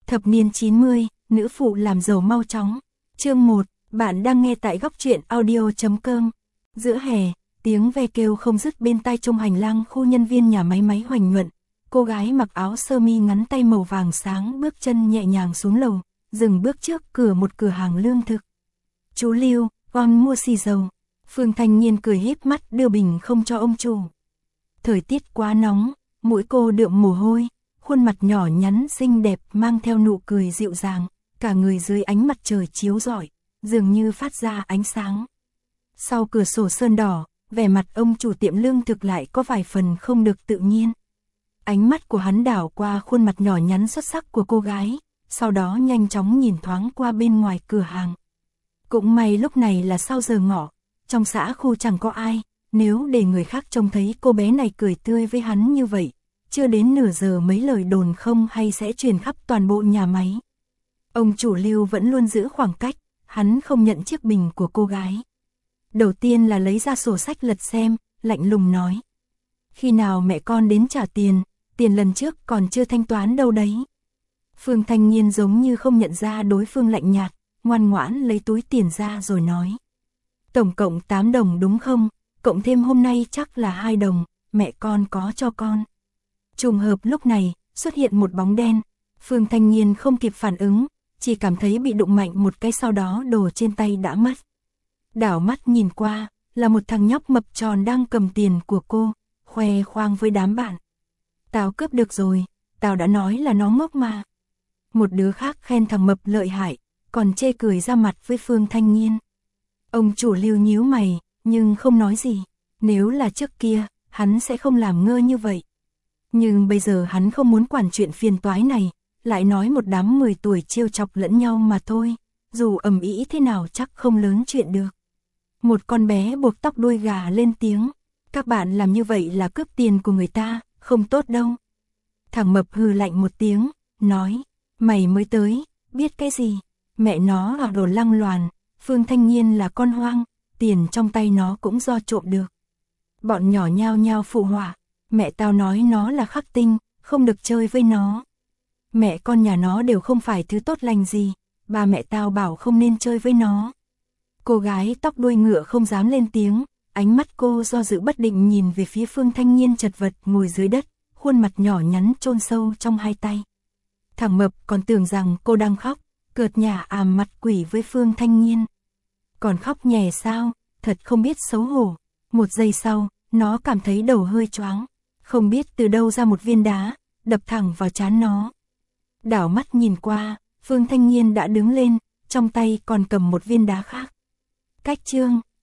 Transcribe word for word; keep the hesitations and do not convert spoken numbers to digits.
Thập niên chín mươi, nữ phụ làm giàu mau chóng. Chương một, bạn đang nghe tại góc truyện audio chấm com. Giữa hè, tiếng ve kêu không dứt bên tai trong hành lang khu nhân viên nhà máy máy Hoành Nhuận. Cô gái mặc áo sơ mi ngắn tay màu vàng sáng bước chân nhẹ nhàng xuống lầu, dừng bước trước cửa một cửa hàng lương thực. Chú Lưu, con mua xì dầu. Phương Thanh Nhiên cười híp mắt đưa bình không cho ông chủ. Thời tiết quá nóng, mũi cô đượm mồ hôi, khuôn mặt nhỏ nhắn xinh đẹp mang theo nụ cười dịu dàng, cả người dưới ánh mặt trời chiếu rọi, dường như phát ra ánh sáng. Sau cửa sổ sơn đỏ, vẻ mặt ông chủ tiệm lương thực lại có vài phần không được tự nhiên. Ánh mắt của hắn đảo qua khuôn mặt nhỏ nhắn xuất sắc của cô gái, sau đó nhanh chóng nhìn thoáng qua bên ngoài cửa hàng. Cũng may lúc này là sau giờ ngọ, trong xã khu chẳng có ai, nếu để người khác trông thấy cô bé này cười tươi với hắn như vậy, chưa đến nửa giờ mấy lời đồn không hay sẽ truyền khắp toàn bộ nhà máy. Ông chủ Lưu vẫn luôn giữ khoảng cách, hắn không nhận chiếc bình của cô gái. Đầu tiên là lấy ra sổ sách lật xem, lạnh lùng nói. Khi nào mẹ con đến trả tiền, tiền lần trước còn chưa thanh toán đâu đấy. Phương Thanh Nhiên giống như không nhận ra đối phương lạnh nhạt, ngoan ngoãn lấy túi tiền ra rồi nói. Tổng cộng tám đồng đúng không, cộng thêm hôm nay chắc là hai đồng, mẹ con có cho con. Trùng hợp lúc này, xuất hiện một bóng đen, Phương Thanh Nhiên không kịp phản ứng, chỉ cảm thấy bị đụng mạnh một cái sau đó đồ trên tay đã mất. Đảo mắt nhìn qua, là một thằng nhóc mập tròn đang cầm tiền của cô, khoe khoang với đám bạn. Tao cướp được rồi, tao đã nói là nó ngốc mà. Một đứa khác khen thằng mập lợi hại, còn chê cười ra mặt với Phương Thanh Nhiên. Ông chủ Lưu nhíu mày, nhưng không nói gì. Nếu là trước kia, hắn sẽ không làm ngơ như vậy. Nhưng bây giờ hắn không muốn quản chuyện phiền toái này, lại nói một đám mười tuổi trêu chọc lẫn nhau mà thôi, dù ầm ĩ thế nào chắc không lớn chuyện được. Một con bé buộc tóc đuôi gà lên tiếng, các bạn làm như vậy là cướp tiền của người ta, không tốt đâu. Thằng mập hừ lạnh một tiếng, nói, mày mới tới, biết cái gì, mẹ nó là đồ lăng loàn, Phương Thanh Nhiên là con hoang, tiền trong tay nó cũng do trộm được. Bọn nhỏ nhao nhao phụ họa, mẹ tao nói nó là khắc tinh, không được chơi với nó. Mẹ con nhà nó đều không phải thứ tốt lành gì, ba mẹ tao bảo không nên chơi với nó. Cô gái tóc đuôi ngựa không dám lên tiếng, ánh mắt cô do dự bất định nhìn về phía Phương Thanh Nhiên chật vật ngồi dưới đất, khuôn mặt nhỏ nhắn chôn sâu trong hai tay. Thằng mập còn tưởng rằng cô đang khóc, cợt nhả àm mặt quỷ với Phương Thanh Nhiên. Còn khóc nhè sao, thật không biết xấu hổ. Một giây sau, nó cảm thấy đầu hơi choáng, không biết từ đâu ra một viên đá, đập thẳng vào trán nó. Đảo mắt nhìn qua, Phương Thanh Nhiên đã đứng lên, trong tay còn cầm một viên đá khác. Cách chương,